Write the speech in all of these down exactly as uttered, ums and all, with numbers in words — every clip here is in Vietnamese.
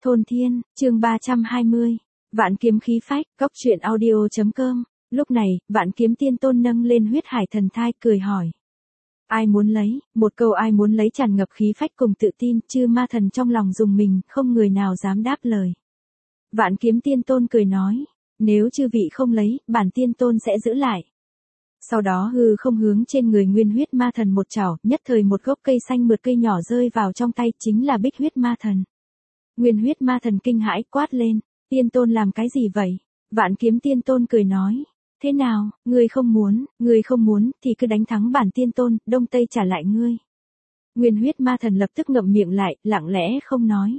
Thôn Thiên, chương ba trăm hai mươi. Vạn kiếm khí phách, cốc truyện audio.com. Lúc này, Vạn kiếm tiên tôn nâng lên huyết hải thần thai cười hỏi. Ai muốn lấy, một câu ai muốn lấy tràn ngập khí phách cùng tự tin, chư ma thần trong lòng dùng mình, không người nào dám đáp lời. Vạn kiếm tiên tôn cười nói, nếu chư vị không lấy, bản tiên tôn sẽ giữ lại. Sau đó hư không hướng trên người nguyên huyết ma thần một chảo, nhất thời một gốc cây xanh mượt cây nhỏ rơi vào trong tay, chính là bích huyết ma thần. Nguyên huyết ma thần kinh hãi quát lên, tiên tôn làm cái gì vậy? Vạn kiếm tiên tôn cười nói, thế nào, ngươi không muốn, ngươi không muốn, thì cứ đánh thắng bản tiên tôn, đông tây trả lại ngươi. Nguyên huyết ma thần lập tức ngậm miệng lại, lặng lẽ không nói.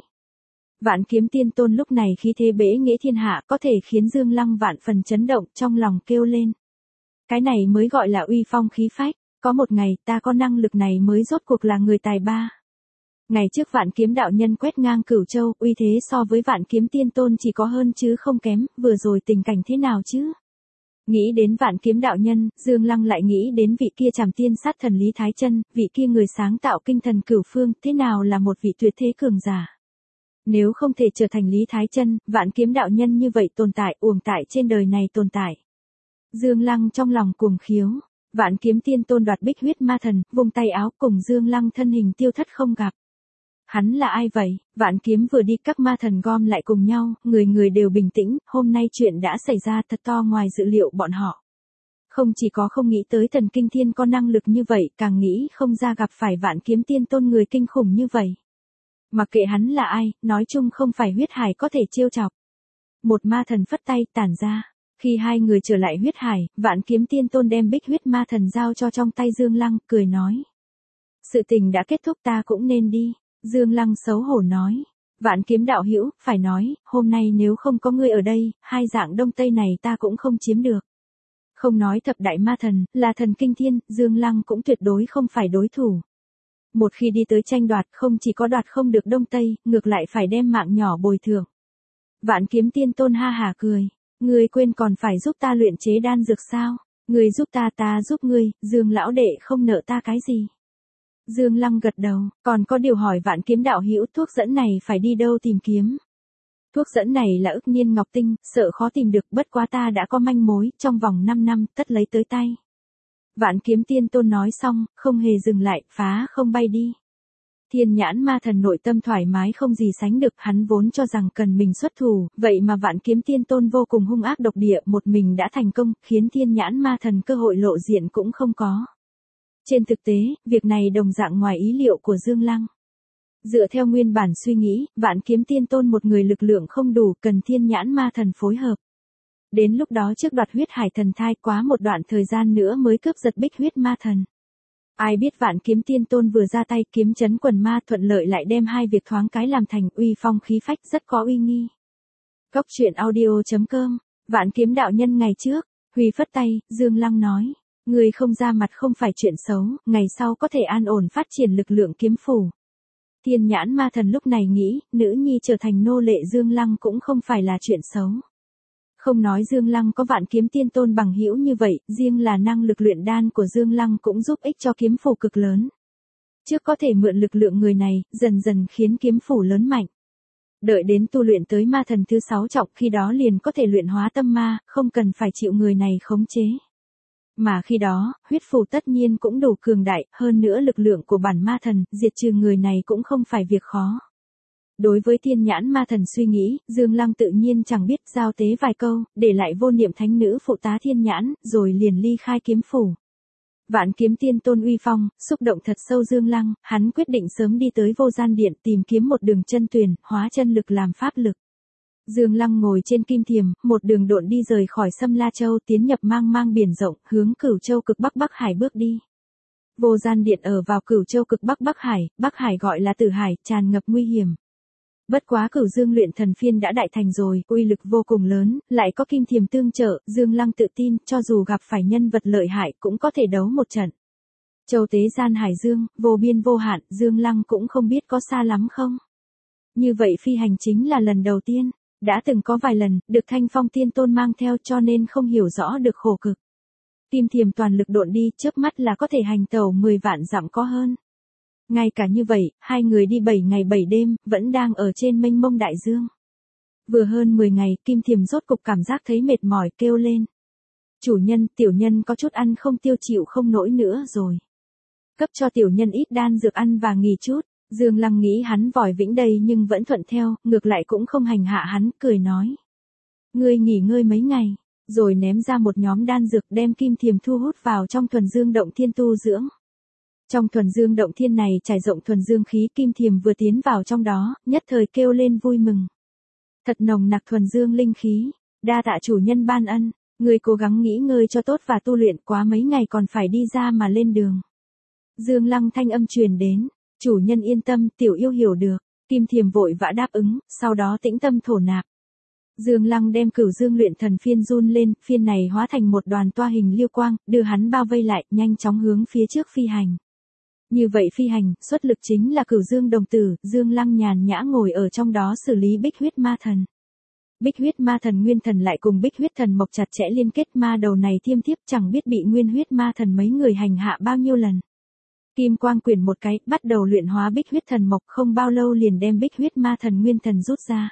Vạn kiếm tiên tôn lúc này khí thế bế nghĩa thiên hạ, có thể khiến Dương Lăng vạn phần chấn động, trong lòng kêu lên. Cái này mới gọi là uy phong khí phách, có một ngày ta có năng lực này mới rốt cuộc là người tài ba. Ngày trước Vạn kiếm đạo nhân quét ngang Cửu Châu, uy thế so với Vạn kiếm tiên tôn chỉ có hơn chứ không kém, vừa rồi tình cảnh thế nào chứ? Nghĩ đến Vạn kiếm đạo nhân, Dương Lăng lại nghĩ đến vị kia trảm tiên sát thần Lý Thái Chân, vị kia người sáng tạo kinh thần cửu phương, thế nào là một vị tuyệt thế cường giả. Nếu không thể trở thành Lý Thái Chân, Vạn kiếm đạo nhân như vậy tồn tại, uổng tại trên đời này tồn tại. Dương Lăng trong lòng cuồng khiếu, Vạn kiếm tiên tôn đoạt bích huyết ma thần, vung tay áo cùng Dương Lăng thân hình tiêu thất không gặp. Hắn là ai vậy? Vạn kiếm vừa đi các ma thần gom lại cùng nhau, người người đều bình tĩnh, hôm nay chuyện đã xảy ra thật to ngoài dự liệu bọn họ. Không chỉ có không nghĩ tới thần kinh thiên có năng lực như vậy, càng nghĩ không ra gặp phải Vạn kiếm tiên tôn người kinh khủng như vậy. Mặc kệ hắn là ai, nói chung không phải huyết hải có thể trêu chọc. Một ma thần phất tay tản ra. Khi hai người trở lại huyết hải, Vạn kiếm tiên tôn đem bích huyết ma thần giao cho trong tay Dương Lăng, cười nói. Sự tình đã kết thúc ta cũng nên đi. Dương Lăng xấu hổ nói. Vạn kiếm đạo hữu, phải nói, hôm nay nếu không có ngươi ở đây, hai dạng đông tây này ta cũng không chiếm được. Không nói thập đại ma thần, là thần kinh thiên, Dương Lăng cũng tuyệt đối không phải đối thủ. Một khi đi tới tranh đoạt, không chỉ có đoạt không được đông tây, ngược lại phải đem mạng nhỏ bồi thường. Vạn kiếm tiên tôn ha hả cười. Ngươi quên còn phải giúp ta luyện chế đan dược sao? Ngươi giúp ta ta giúp ngươi, Dương lão đệ không nợ ta cái gì. Dương Lăng gật đầu, còn có điều hỏi Vạn kiếm đạo hữu thuốc dẫn này phải đi đâu tìm kiếm. Thuốc dẫn này là ức niên ngọc tinh, sợ khó tìm được, bất quá ta đã có manh mối, trong vòng năm năm tất lấy tới tay. Vạn kiếm tiên tôn nói xong, không hề dừng lại, phá không bay đi. Thiên nhãn ma thần nội tâm thoải mái không gì sánh được, hắn vốn cho rằng cần mình xuất thủ, vậy mà Vạn kiếm tiên tôn vô cùng hung ác độc địa, một mình đã thành công, khiến thiên nhãn ma thần cơ hội lộ diện cũng không có. Trên thực tế, việc này đồng dạng ngoài ý liệu của Dương Lăng. Dựa theo nguyên bản suy nghĩ, Vạn kiếm tiên tôn một người lực lượng không đủ, cần thiên nhãn ma thần phối hợp. Đến lúc đó trước đoạt huyết hải thần thai quá một đoạn thời gian nữa mới cướp giật bích huyết ma thần. Ai biết Vạn kiếm tiên tôn vừa ra tay kiếm chấn quần ma thuận lợi lại đem hai việc thoáng cái làm thành uy phong khí phách rất có uy nghi. Cốc truyện audio.com. Vạn kiếm đạo nhân ngày trước, Huy phất tay, Dương Lăng nói. Người không ra mặt không phải chuyện xấu, ngày sau có thể an ổn phát triển lực lượng kiếm phủ. Thiên nhãn ma thần lúc này nghĩ, nữ nhi trở thành nô lệ Dương Lăng cũng không phải là chuyện xấu. Không nói Dương Lăng có Vạn kiếm tiên tôn bằng hữu như vậy, riêng là năng lực luyện đan của Dương Lăng cũng giúp ích cho kiếm phủ cực lớn. Trước có thể mượn lực lượng người này, dần dần khiến kiếm phủ lớn mạnh. Đợi đến tu luyện tới ma thần thứ sáu trọng, khi đó liền có thể luyện hóa tâm ma, không cần phải chịu người này khống chế. Mà khi đó, huyết phù tất nhiên cũng đủ cường đại, hơn nữa lực lượng của bản ma thần, diệt trừ người này cũng không phải việc khó. Đối với thiên nhãn ma thần suy nghĩ, Dương Lăng tự nhiên chẳng biết, giao tế vài câu, để lại vô niệm thánh nữ phụ tá thiên nhãn, rồi liền ly khai kiếm phủ. Vạn kiếm tiên tôn uy phong, xúc động thật sâu Dương Lăng, hắn quyết định sớm đi tới vô gian điện tìm kiếm một đường chân tuyền, hóa chân lực làm pháp lực. Dương Lăng ngồi trên kim thiềm, một đường độn đi rời khỏi Sâm La Châu tiến nhập mang mang biển rộng, hướng Cửu Châu cực Bắc Bắc Hải bước đi. Vô gian điện ở vào Cửu Châu cực Bắc Bắc Hải, Bắc Hải gọi là Tử Hải, tràn ngập nguy hiểm. Bất quá Cửu Dương luyện thần phiên đã đại thành rồi, uy lực vô cùng lớn, lại có kim thiềm tương trợ, Dương Lăng tự tin, cho dù gặp phải nhân vật lợi hại cũng có thể đấu một trận. Châu tế gian hải dương, vô biên vô hạn, Dương Lăng cũng không biết có xa lắm không. Như vậy phi hành chính là lần đầu tiên. Đã từng có vài lần, được Thanh Phong tiên tôn mang theo cho nên không hiểu rõ được khổ cực. Kim thiềm toàn lực độn đi, chớp mắt là có thể hành tẩu mười vạn dặm có hơn. Ngay cả như vậy, hai người đi bảy ngày bảy đêm, vẫn đang ở trên mênh mông đại dương. Vừa hơn mười ngày, Kim Thiềm rốt cục cảm giác thấy mệt mỏi kêu lên. Chủ nhân, tiểu nhân có chút ăn không tiêu chịu không nổi nữa rồi. Cấp cho tiểu nhân ít đan dược ăn và nghỉ chút. Dương Lăng nghĩ hắn vòi vĩnh đây nhưng vẫn thuận theo, ngược lại cũng không hành hạ hắn, cười nói. Ngươi nghỉ ngơi mấy ngày, rồi ném ra một nhóm đan dược đem Kim Thiềm thu hút vào trong thuần dương động thiên tu dưỡng. Trong thuần dương động thiên này trải rộng thuần dương khí, Kim Thiềm vừa tiến vào trong đó, nhất thời kêu lên vui mừng. Thật nồng nặc thuần dương linh khí, đa tạ chủ nhân ban ân, ngươi cố gắng nghỉ ngơi cho tốt và tu luyện, quá mấy ngày còn phải đi ra mà lên đường. Dương Lăng thanh âm truyền đến, chủ nhân yên tâm, tiểu yêu hiểu được. Kim Thiềm vội vã đáp ứng, sau đó tĩnh tâm thổ nạp. Dương Lăng đem Cửu Dương luyện thần phiên run lên, phiên này hóa thành một đoàn toa hình liêu quang, đưa hắn bao vây lại, nhanh chóng hướng phía trước phi hành. Như vậy phi hành, xuất lực chính là Cửu Dương đồng tử, Dương Lăng nhàn nhã ngồi ở trong đó xử lý Bích Huyết Ma Thần. Bích Huyết Ma Thần nguyên thần lại cùng Bích Huyết Thần Mộc chặt chẽ liên kết, ma đầu này thiêm thiếp chẳng biết bị Nguyên Huyết Ma Thần mấy người hành hạ bao nhiêu lần. Kim quang quyển một cái, bắt đầu luyện hóa Bích Huyết Thần Mộc, không bao lâu liền đem Bích Huyết Ma Thần nguyên thần rút ra.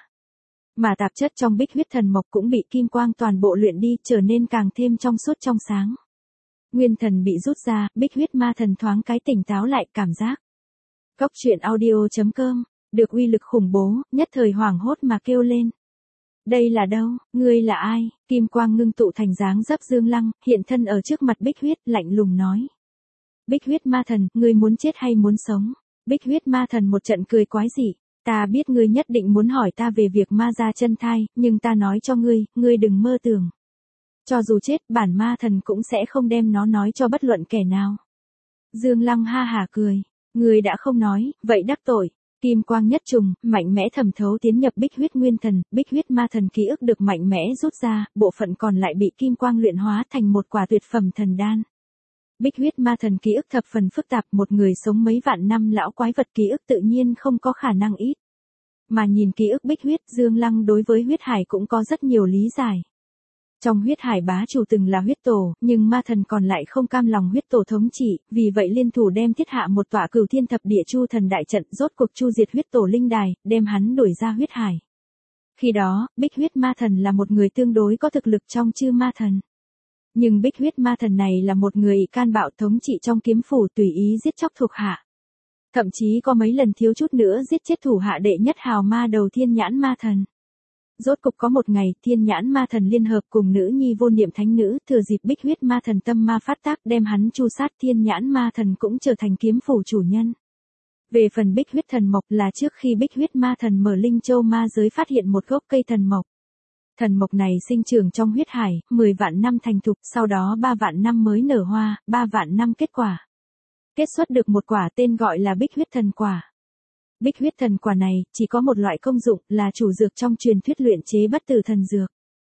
Mà tạp chất trong Bích Huyết Thần Mộc cũng bị kim quang toàn bộ luyện đi, trở nên càng thêm trong suốt trong sáng. Nguyên thần bị rút ra, Bích Huyết Ma Thần thoáng cái tỉnh táo lại, cảm giác. Cốc truyện audio chấm com, được uy lực khủng bố, nhất thời hoảng hốt mà kêu lên. Đây là đâu, ngươi là ai? Kim quang ngưng tụ thành dáng dấp Dương Lăng, hiện thân ở trước mặt Bích Huyết, lạnh lùng nói. Bích Huyết Ma Thần, ngươi muốn chết hay muốn sống? Bích Huyết Ma Thần một trận cười quái dị. Ta biết ngươi nhất định muốn hỏi ta về việc ma ra chân thai, nhưng ta nói cho ngươi, ngươi đừng mơ tưởng. Cho dù chết, bản ma thần cũng sẽ không đem nó nói cho bất luận kẻ nào. Dương Lăng ha hả cười. Ngươi đã không nói, vậy đắc tội. Kim quang nhất trùng, mạnh mẽ thẩm thấu tiến nhập Bích Huyết Nguyên Thần, Bích Huyết Ma Thần ký ức được mạnh mẽ rút ra, bộ phận còn lại bị kim quang luyện hóa thành một quả tuyệt phẩm thần đan. Bích Huyết Ma Thần ký ức thập phần phức tạp, một người sống mấy vạn năm lão quái vật ký ức tự nhiên không có khả năng ít. Mà nhìn ký ức Bích Huyết, Dương Lăng đối với huyết hải cũng có rất nhiều lý giải. Trong huyết hải bá chủ từng là huyết tổ, nhưng ma thần còn lại không cam lòng huyết tổ thống trị, vì vậy liên thủ đem thiết hạ một tọa Cửu Thiên Thập Địa Chu Thần đại trận, rốt cuộc chu diệt huyết tổ linh đài, đem hắn đuổi ra huyết hải. Khi đó, Bích Huyết Ma Thần là một người tương đối có thực lực trong chư ma thần. Nhưng Bích Huyết Ma Thần này là một người can bạo thống trị trong kiếm phủ, tùy ý giết chóc thuộc hạ. Thậm chí có mấy lần thiếu chút nữa giết chết thủ hạ đệ nhất hào ma đầu Thiên Nhãn Ma Thần. Rốt cục có một ngày, Thiên Nhãn Ma Thần liên hợp cùng nữ nhi Vô Niệm Thánh Nữ, thừa dịp Bích Huyết Ma Thần tâm ma phát tác, đem hắn chu sát. Thiên Nhãn Ma Thần cũng trở thành kiếm phủ chủ nhân. Về phần Bích Huyết Thần Mộc là trước khi Bích Huyết Ma Thần mở Linh Châu ma giới phát hiện một gốc cây thần mộc. Thần mộc này sinh trưởng trong huyết hải, mười vạn năm thành thục, sau đó ba vạn năm mới nở hoa, ba vạn năm kết quả. Kết xuất được một quả tên gọi là Bích Huyết Thần Quả. Bích Huyết Thần Quả này, chỉ có một loại công dụng, là chủ dược trong truyền thuyết luyện chế bất tử thần dược.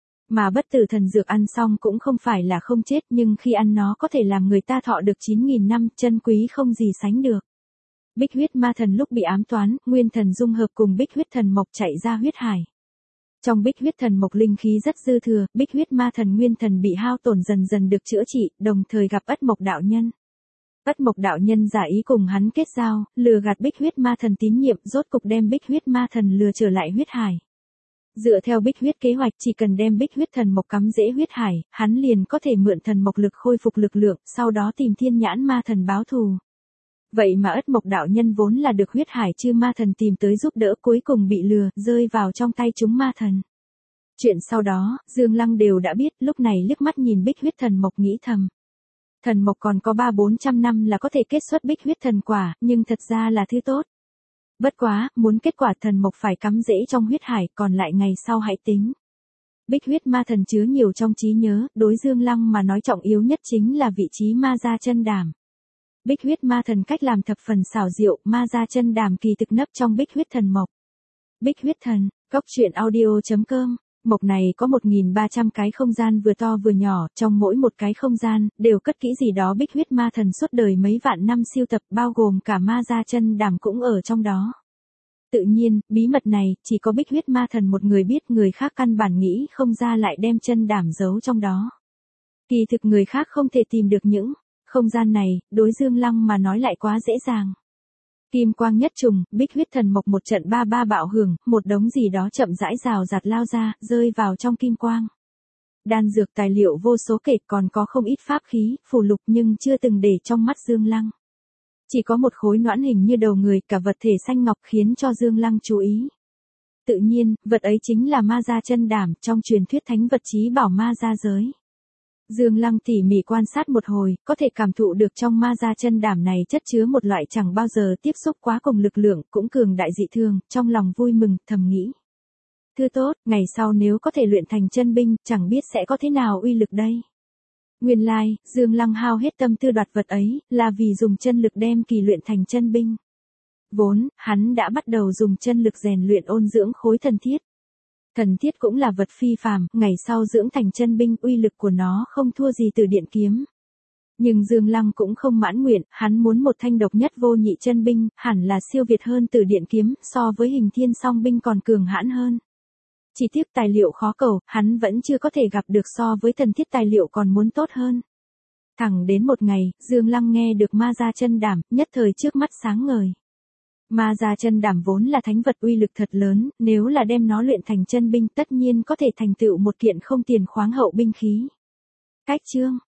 Mà bất tử thần dược ăn xong cũng không phải là không chết, nhưng khi ăn nó có thể làm người ta thọ được chín nghìn năm, chân quý không gì sánh được. Bích Huyết Ma Thần lúc bị ám toán, nguyên thần dung hợp cùng Bích Huyết Thần Mộc chạy ra huyết hải. Trong Bích Huyết Thần Mộc linh khí rất dư thừa, Bích Huyết Ma Thần nguyên thần bị hao tổn dần dần được chữa trị, đồng thời gặp Ất Mộc đạo nhân. Ất Mộc đạo nhân giả ý cùng hắn kết giao, lừa gạt Bích Huyết Ma Thần tín nhiệm, rốt cục đem Bích Huyết Ma Thần lừa trở lại huyết hải. Dựa theo Bích Huyết kế hoạch, chỉ cần đem Bích Huyết Thần Mộc cắm rễ huyết hải, hắn liền có thể mượn thần mộc lực khôi phục lực lượng, sau đó tìm Thiên Nhãn Ma Thần báo thù. Vậy mà Ất Mộc đạo nhân vốn là được huyết hải chư ma thần tìm tới giúp đỡ, cuối cùng bị lừa, rơi vào trong tay chúng ma thần. Chuyện sau đó, Dương Lăng đều đã biết, lúc này liếc mắt nhìn Bích Huyết Thần Mộc nghĩ thầm. Thần mộc còn có ba bốn trăm năm là có thể kết xuất Bích Huyết Thần Quả, nhưng thật ra là thứ tốt. Bất quá, muốn kết quả thần mộc phải cắm rễ trong huyết hải, còn lại ngày sau hãy tính. Bích Huyết Ma Thần chứa nhiều trong trí nhớ, đối Dương Lăng mà nói trọng yếu nhất chính là vị trí ma gia chân đảm. Bích Huyết Ma Thần cách làm thập phần xảo diệu, ma gia chân đàm kỳ thực nấp trong Bích Huyết Thần Mộc. Bích Huyết Thần, cốc truyện audio chấm com. Mộc này có một nghìn ba trăm cái không gian vừa to vừa nhỏ, trong mỗi một cái không gian, đều cất kỹ gì đó Bích Huyết Ma Thần suốt đời mấy vạn năm siêu tập, bao gồm cả ma gia chân đàm cũng ở trong đó. Tự nhiên, bí mật này, chỉ có Bích Huyết Ma Thần một người biết, người khác căn bản nghĩ không ra lại đem chân đàm giấu trong đó. Kỳ thực người khác không thể tìm được những không gian này, đối Dương Lăng mà nói lại quá dễ dàng. Kim quang nhất trùng, bích huyết thần mộc một trận ba ba bạo hưởng, một đống gì đó chậm rãi rào rạt lao ra, rơi vào trong kim quang. Đan dược tài liệu vô số kể, còn có không ít pháp khí, phù lục nhưng chưa từng để trong mắt Dương Lăng. Chỉ có một khối noãn hình như đầu người, cả vật thể xanh ngọc khiến cho Dương Lăng chú ý. Tự nhiên, vật ấy chính là ma gia chân đảm, trong truyền thuyết thánh vật chí bảo ma gia giới. Dương Lăng tỉ mỉ quan sát một hồi, có thể cảm thụ được trong ma gia chân đảm này chất chứa một loại chẳng bao giờ tiếp xúc quá cùng lực lượng, cũng cường đại dị thường, trong lòng vui mừng, thầm nghĩ. Thư tốt, ngày sau nếu có thể luyện thành chân binh, chẳng biết sẽ có thế nào uy lực đây. Nguyên lai, Dương Lăng hao hết tâm tư đoạt vật ấy, là vì dùng chân lực đem kỳ luyện thành chân binh. Vốn, hắn đã bắt đầu dùng chân lực rèn luyện ôn dưỡng khối thần thiết. Thần thiết cũng là vật phi phàm, ngày sau dưỡng thành chân binh, uy lực của nó không thua gì từ điện kiếm. Nhưng Dương Lăng cũng không mãn nguyện, hắn muốn một thanh độc nhất vô nhị chân binh, hẳn là siêu việt hơn từ điện kiếm, so với hình thiên song binh còn cường hãn hơn. Chỉ tiếc tài liệu khó cầu, hắn vẫn chưa có thể gặp được so với thần thiết tài liệu còn muốn tốt hơn. Thẳng đến một ngày, Dương Lăng nghe được ma gia chân đảm, nhất thời trước mắt sáng ngời. Ma gia chân đảm vốn là thánh vật uy lực thật lớn, nếu là đem nó luyện thành chân binh tất nhiên có thể thành tựu một kiện không tiền khoáng hậu binh khí. Cách chương